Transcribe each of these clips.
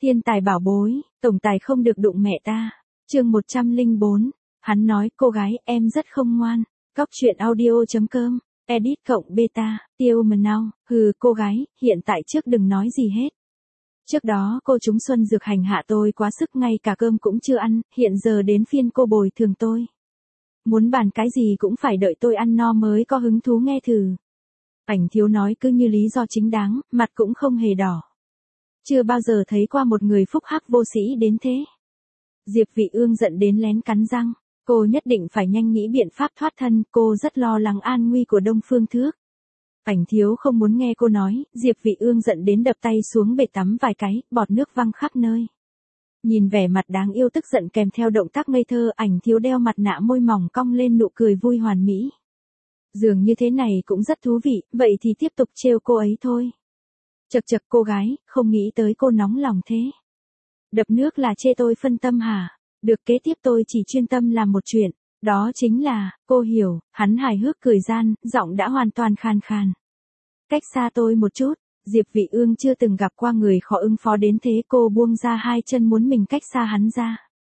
Thiên tài bảo bối, tổng tài không được đụng mẹ ta. Chương 104. Hắn nói, cô gái, em rất không ngoan. Góc truyện audio.com, edit cộng beta, tiêu mần nào. Hừ, cô gái, hiện tại trước đừng nói gì hết. Trước đó cô trúng xuân dược hành hạ tôi quá sức, ngay cả cơm cũng chưa ăn, hiện giờ đến phiên cô bồi thường tôi. Muốn bàn cái gì cũng phải đợi tôi ăn no mới có hứng thú nghe thử. Ảnh thiếu nói cứ như lý do chính đáng, mặt cũng không hề đỏ. Chưa bao giờ thấy qua một người phúc hắc vô sĩ đến thế. Diệp Vị Ương giận đến lén cắn răng. Cô nhất định phải nhanh nghĩ biện pháp thoát thân, cô rất lo lắng an nguy của Đông Phương Thước. Ảnh thiếu không muốn nghe cô nói, Diệp Vị Ương giận đến đập tay xuống bể tắm vài cái, bọt nước văng khắp nơi. Nhìn vẻ mặt đáng yêu tức giận kèm theo động tác ngây thơ, ảnh thiếu đeo mặt nạ môi mỏng cong lên nụ cười vui hoàn mỹ. Dường như thế này cũng rất thú vị, vậy thì tiếp tục trêu cô ấy thôi. Chậc chậc cô gái, không nghĩ tới cô nóng lòng thế. Đập nước là chê tôi phân tâm hả? Được, kế tiếp tôi chỉ chuyên tâm làm một chuyện. Đó chính là, cô hiểu, hắn hài hước cười gian, giọng đã hoàn toàn khàn khàn. Cách xa tôi một chút. Diệp Vị Ương chưa từng gặp qua người khó ứng phó đến thế, cô buông ra hai chân muốn mình cách xa hắn ra.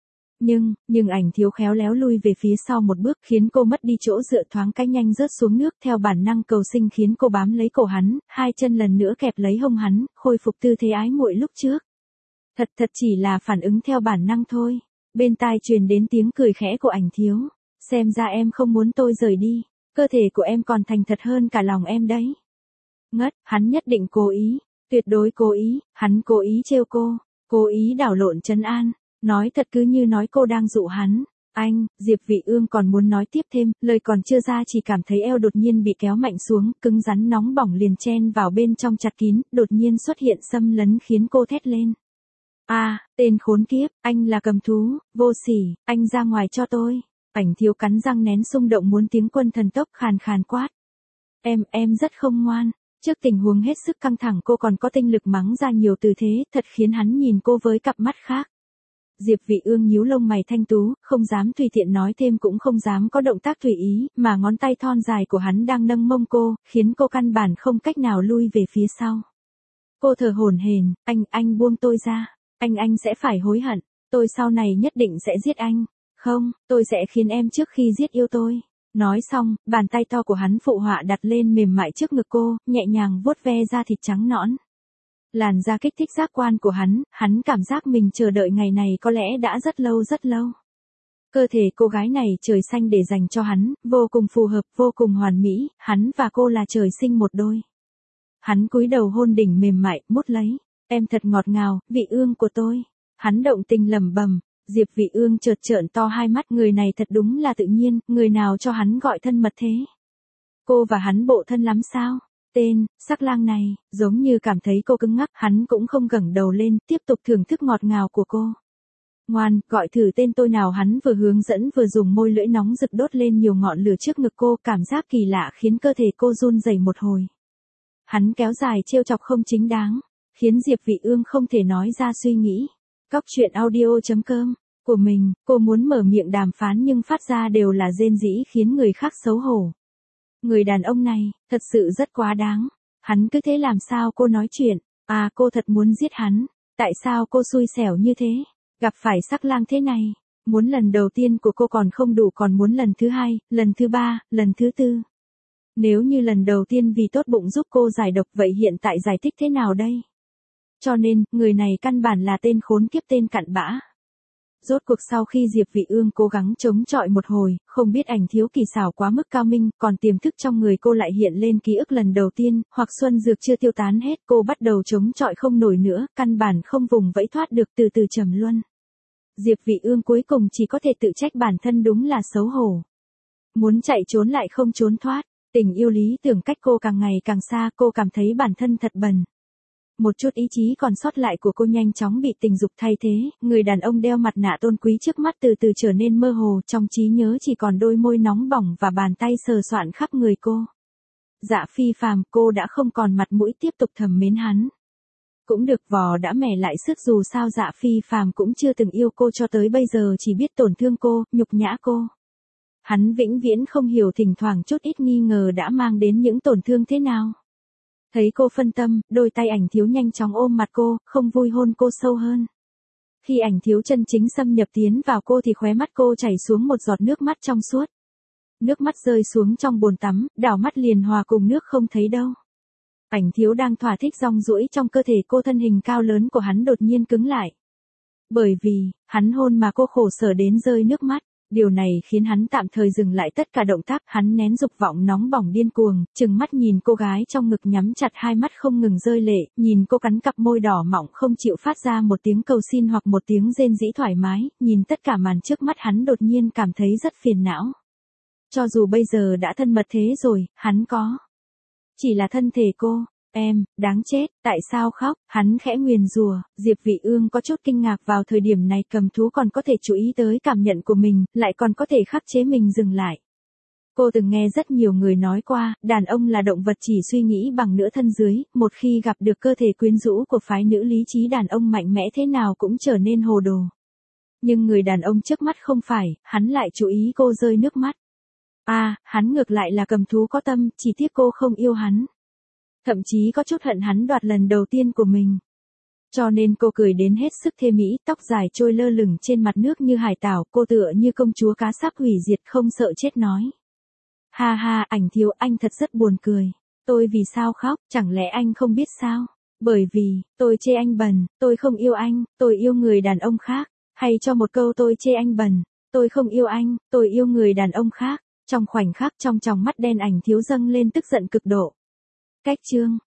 Nhưng ảnh thiếu khéo léo lui về phía sau một bước khiến cô mất đi chỗ dựa, thoáng cái nhanh rớt xuống nước, theo bản năng cầu sinh khiến cô bám lấy cổ hắn, hai chân lần nữa kẹp lấy hông hắn, khôi phục tư thế ái muội lúc trước. Thật chỉ là phản ứng theo bản năng thôi. Bên tai truyền đến tiếng cười khẽ của ảnh thiếu. Xem ra em không muốn tôi rời đi. Cơ thể của em còn thành thật hơn cả lòng em đấy. Ngất, hắn nhất định cố ý. Tuyệt đối cố ý, hắn cố ý trêu cô. Cố ý đảo lộn trấn an. Nói thật cứ như nói cô đang dụ hắn. Anh, Diệp Vị Ương còn muốn nói tiếp thêm, lời còn chưa ra chỉ cảm thấy eo đột nhiên bị kéo mạnh xuống, cứng rắn nóng bỏng liền chen vào bên trong chặt kín, đột nhiên xuất hiện xâm lấn khiến cô thét lên. Tên khốn kiếp, anh là cầm thú, vô sỉ, anh ra ngoài cho tôi. Ảnh thiếu cắn răng nén xung động muốn tiếng quân thần tốc khàn khàn quát. Em rất không ngoan. Trước tình huống hết sức căng thẳng cô còn có tinh lực mắng ra nhiều từ thế, thật khiến hắn nhìn cô với cặp mắt khác. Diệp Vị Ương nhíu lông mày thanh tú, không dám tùy tiện nói thêm cũng không dám có động tác tùy ý, mà ngón tay thon dài của hắn đang nâng mông cô, khiến cô căn bản không cách nào lui về phía sau. Cô thở hổn hển, anh buông tôi ra. Anh sẽ phải hối hận, tôi sau này nhất định sẽ giết anh. Không, tôi sẽ khiến em trước khi giết yêu tôi. Nói xong, bàn tay to của hắn phụ họa đặt lên mềm mại trước ngực cô, nhẹ nhàng vuốt ve da thịt trắng nõn. Làn da kích thích giác quan của hắn cảm giác mình chờ đợi ngày này có lẽ đã rất lâu. Cơ thể cô gái này trời xanh để dành cho hắn, vô cùng phù hợp, vô cùng hoàn mỹ, hắn và cô là trời sinh một đôi. Hắn cúi đầu hôn đỉnh mềm mại, mút lấy. Em thật ngọt ngào, Vị Ương của tôi. Hắn động tình lẩm bẩm. Diệp Vị Ương chợt trợn to hai mắt, người này thật đúng là tự nhiên, người nào cho hắn gọi thân mật thế. Cô và hắn bộ thân lắm sao? Tên, sắc lang này, giống như cảm thấy cô cứng ngắc, hắn cũng không ngẩng đầu lên, tiếp tục thưởng thức ngọt ngào của cô. Ngoan, gọi thử tên tôi nào, hắn vừa hướng dẫn vừa dùng môi lưỡi nóng rực đốt lên nhiều ngọn lửa trước ngực cô, cảm giác kỳ lạ khiến cơ thể cô run rẩy một hồi. Hắn kéo dài trêu chọc không chính đáng, khiến Diệp Vị Ương không thể nói ra suy nghĩ. Góc truyện audio.com của mình, cô muốn mở miệng đàm phán nhưng phát ra đều là rên rỉ khiến người khác xấu hổ. Người đàn ông này, thật sự rất quá đáng. Hắn cứ thế làm sao cô nói chuyện, cô thật muốn giết hắn. Tại sao cô xui xẻo như thế, gặp phải sắc lang thế này. Muốn lần đầu tiên của cô còn không đủ còn muốn lần thứ hai, lần thứ ba, lần thứ tư. Nếu như lần đầu tiên vì tốt bụng giúp cô giải độc vậy hiện tại giải thích thế nào đây? Cho nên, người này căn bản là tên khốn kiếp, tên cặn bã. Rốt cuộc sau khi Diệp Vị Ương cố gắng chống chọi một hồi, không biết ảnh thiếu kỳ xảo quá mức cao minh, còn tiềm thức trong người cô lại hiện lên ký ức lần đầu tiên, hoặc xuân dược chưa tiêu tán hết, cô bắt đầu chống chọi không nổi nữa, căn bản không vùng vẫy thoát được, từ từ trầm luân. Diệp Vị Ương cuối cùng chỉ có thể tự trách bản thân đúng là xấu hổ. Muốn chạy trốn lại không trốn thoát, tình yêu lý tưởng cách cô càng ngày càng xa, cô cảm thấy bản thân thật bần. Một chút ý chí còn sót lại của cô nhanh chóng bị tình dục thay thế, người đàn ông đeo mặt nạ tôn quý trước mắt từ từ trở nên mơ hồ, trong trí nhớ chỉ còn đôi môi nóng bỏng và bàn tay sờ soạn khắp người cô. Dạ Phi Phàm, cô đã không còn mặt mũi tiếp tục thầm mến hắn. Cũng được, vò đã mẻ lại sức, dù sao Dạ Phi Phàm cũng chưa từng yêu cô cho tới bây giờ, chỉ biết tổn thương cô, nhục nhã cô. Hắn vĩnh viễn không hiểu thỉnh thoảng chút ít nghi ngờ đã mang đến những tổn thương thế nào. Thấy cô phân tâm, đôi tay Ảnh Thiếu nhanh chóng ôm mặt cô, không vui hôn cô sâu hơn. Khi Ảnh Thiếu chân chính xâm nhập tiến vào cô thì khóe mắt cô chảy xuống một giọt nước mắt trong suốt. Nước mắt rơi xuống trong bồn tắm, đảo mắt liền hòa cùng nước không thấy đâu. Ảnh Thiếu đang thỏa thích rong ruổi trong cơ thể cô, thân hình cao lớn của hắn đột nhiên cứng lại. Bởi vì, hắn hôn mà cô khổ sở đến rơi nước mắt. Điều này khiến hắn tạm thời dừng lại tất cả động tác, hắn nén dục vọng nóng bỏng điên cuồng, trừng mắt nhìn cô gái trong ngực, nhắm chặt hai mắt không ngừng rơi lệ, nhìn cô cắn cặp môi đỏ mọng không chịu phát ra một tiếng cầu xin hoặc một tiếng rên rỉ thoải mái, nhìn tất cả màn trước mắt hắn đột nhiên cảm thấy rất phiền não. Cho dù bây giờ đã thân mật thế rồi, hắn có chỉ là thân thể cô. Em, đáng chết, tại sao khóc, hắn khẽ nguyền rủa. Diệp Vị Ương có chút kinh ngạc, vào thời điểm này cầm thú còn có thể chú ý tới cảm nhận của mình, lại còn có thể khắc chế mình dừng lại. Cô từng nghe rất nhiều người nói qua, đàn ông là động vật chỉ suy nghĩ bằng nửa thân dưới, một khi gặp được cơ thể quyến rũ của phái nữ, lý trí đàn ông mạnh mẽ thế nào cũng trở nên hồ đồ. Nhưng người đàn ông trước mắt không phải, hắn lại chú ý cô rơi nước mắt. Hắn ngược lại là cầm thú có tâm, chỉ tiếc cô không yêu hắn. Thậm chí có chút hận hắn đoạt lần đầu tiên của mình. Cho nên cô cười đến hết sức thê mỹ, tóc dài trôi lơ lửng trên mặt nước như hải tảo, cô tựa như công chúa cá sắp hủy diệt không sợ chết nói. Ha ha, Ảnh Thiếu, anh thật rất buồn cười. Tôi vì sao khóc, chẳng lẽ anh không biết sao? Bởi vì, tôi chê anh bần, tôi không yêu anh, tôi yêu người đàn ông khác. Hay cho một câu tôi chê anh bần, tôi không yêu anh, tôi yêu người đàn ông khác. Trong khoảnh khắc trong tròng mắt đen Ảnh Thiếu dâng lên tức giận cực độ. Cách chương